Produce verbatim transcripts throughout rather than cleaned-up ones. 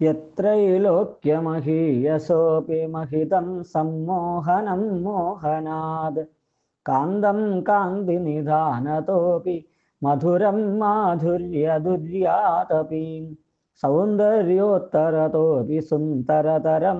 യത്രൈലോക്യമഹീയസോപി മഹിതം സമ്മോഹനം മോഹനാത് കാന്തം കാന്തി നിധാനതോപി മധുരം മാധുര്യദുര്യാതപി സൗന്ദര്യോത്തരതോപി സുന്ദരതരം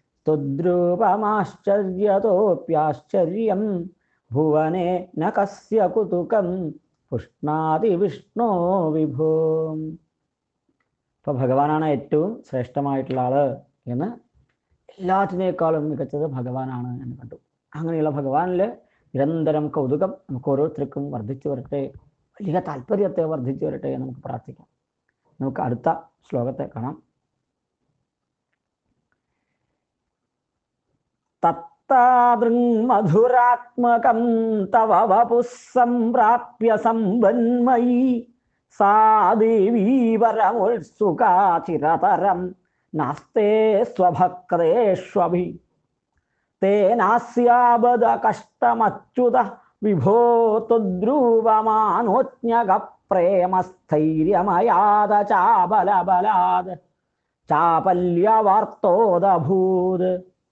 തുദ്രൂപമാശ്ചര്യതോപ്യാശ്ചര്യം ഭുവനേ ന കസ്യ കുതുകം പുഷ്ണാതി വിഷ്ണോ വിഭോ. അപ്പോൾ ഭഗവാനാണ് ഏറ്റവും ശ്രേഷ്ഠമായിട്ടുള്ള ആള് എന്ന്, എല്ലാറ്റിനേക്കാളും മികച്ചത് ഭഗവാനാണ് എന്ന് കണ്ടു. അങ്ങനെയുള്ള ഭഗവാനിൽ നിരന്തരം കൗതുകം നമുക്ക് ഓരോരുത്തർക്കും വർദ്ധിച്ചു വരട്ടെ, വലിയ താല്പര്യത്തെ വർദ്ധിച്ചു വരട്ടെ എന്ന് നമുക്ക് പ്രാർത്ഥിക്കാം. നമുക്ക് അടുത്ത ശ്ലോകത്തെ കാണാം. തത്താദൃങ്മധുരാത്മകം തവ വപുഃ സംപ്രാപ്യ സമ്പന്മയീ സാ ദേവീ പരമോത്സുകാ ചിരതരം നാസ്തേ സ്വഭക്തേഷ്വഭി തേനാസ്യാബദ കഷ്ടമച്യുത വിഭോ തുദ്രൂപമാനോജ്ഞക പ്രേമസ്ഥൈര്യമയാദ ചാബലബലാദ് ചാപല്യവാർത്തോദഭൂത്.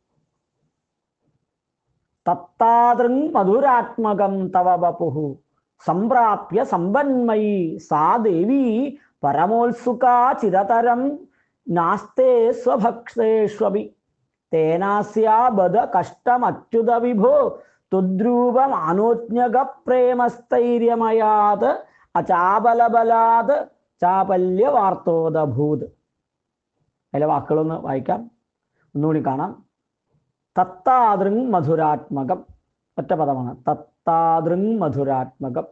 തത്താദൃങ് മധുരാത്മകം തവ വപുഃ സംപ്രാപ്യ സമ്പന്മയീ സാ ദേവീ പരമോത്സുകാ ചിരതരം നാസ്തേ സ്വഭക്തേഷ്വഭി തേനാസ്യാബദ കഷ്ടമച്യുത വിഭോ തുദ്രൂപമാനോജ്ഞക പ്രേമസ്ഥൈര്യമയാത് അചാബലബലാത് ചാപല്യവാർത്തോദഭൂത്. അതിലെ വാക്കുകളൊന്ന് വായിക്കാം, ഒന്നുകൂടി കാണാം. തത്താദൃങ് മധുരാത്മകം, ഒറ്റ പദമാണ്. തത്താദൃങ് മധുരാത്മകം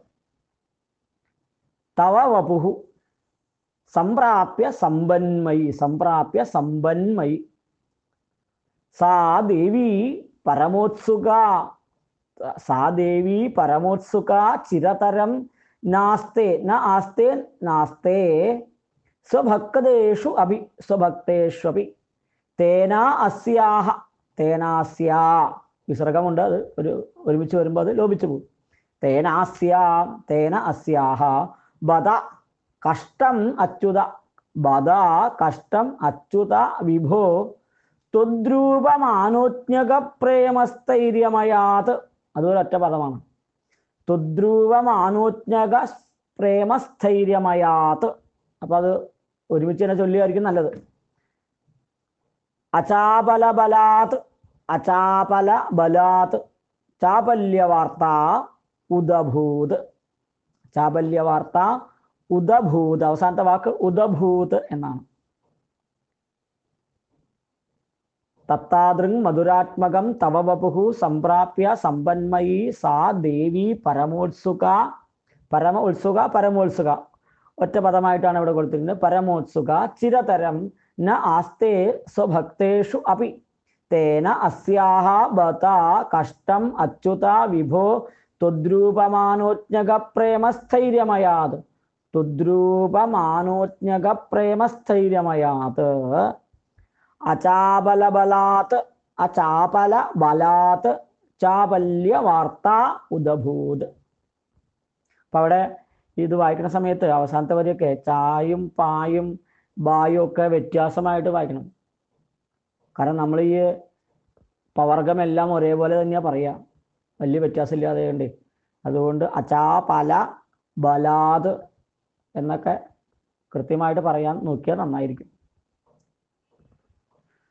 തവ വപുഃ സംപ്രാപ്യ സമ്പന്മയി സംപ്രാപ്യ സമ്പന്മയി സാ ദേവീ പരമോത്സുക സാ ദേവീ പരമോത്സുക ചിരതരം നാസ്തേ ന ആസ്തേ നാസ്തേ സ്വഭക്തേഷു അഭി സ്വഭക്തേഷ്വപി തേനാ അസ്യാഹ തേനാസ്യാ വിസർഗമുണ്ട്, അത് ഒരു ഒരുമിച്ച് വരുമ്പോൾ അത് ലോപിച്ചു പോകും. തേനാസ്യാ തേന അസ്യാഹ ബദ കഷ്ടം അച്യുത ബദ കഷ്ടം അച്യുത വിഭോ തുദ്രൂപമാനോജ്ഞക പ്രേമസ്ഥൈര്യമയാത്. അതൊരു ഒറ്റ പദമാണ്. തുദ്രൂപമാനോജ്ഞക പ്രേമസ്ഥൈര്യമയാത്. അപ്പൊ അത് ഒരുമിച്ച് തന്നെ ചൊല്ലിയായിരിക്കും നല്ലത്. അചാപലബലാത് അചാപല ബലാത് ചാപല്യവാർത്ത ഉദഭൂത്. ചാപല്യവാർത്ത ഉദഭൂത്, അവസാനത്തെ വാക്ക് ഉദഭൂത് എന്നാണ്. തത്താദൃങ് മധുരാത്മകം തവ വപുഃ സംപ്രാപ്യ സമ്പന്മയീ സാ ദേവീ പരമോത്സുക പരമ ഉത്സുക പരമോത്സുക ഒറ്റ പദമായിട്ടാണ് ഇവിടെ കൊടുത്തിരുന്നത്. പരമോത്സുക ചിരതരം ന ആസ്തേ സ്വഭക്തേഷു അപി തേന അസ്യാഹ ബത കഷ്ടം അച്യുത വിഭോ തുദ്രൂപമാനോജ്ഞക പ്രേമസ്ഥൈര്യമയാത് തുദ്രൂപമാനോജ്ഞക പ്രേമസ്ഥൈര്യമയാത് അചാപലബലാത് അചാപല ബലാത് ചാപല്യവാർത്ത ഉദഭൂത്. അപ്പൊ അവിടെ ഇത് വായിക്കുന്ന സമയത്ത് അവസാനത്തെ വരെയൊക്കെ ചായും പായും ബായും ഒക്കെ വ്യത്യാസമായിട്ട് വായിക്കണം. കാരണം നമ്മൾ ഈ പവർഗമെല്ലാം ഒരേപോലെ തന്നെയാണ് പറയുക, വലിയ വ്യത്യാസമില്ലാതെ ഉണ്ട്. അതുകൊണ്ട് അചാപല ബലാത് എന്നൊക്കെ കൃത്യമായിട്ട് പറയാൻ നോക്കിയാൽ നന്നായിരിക്കും.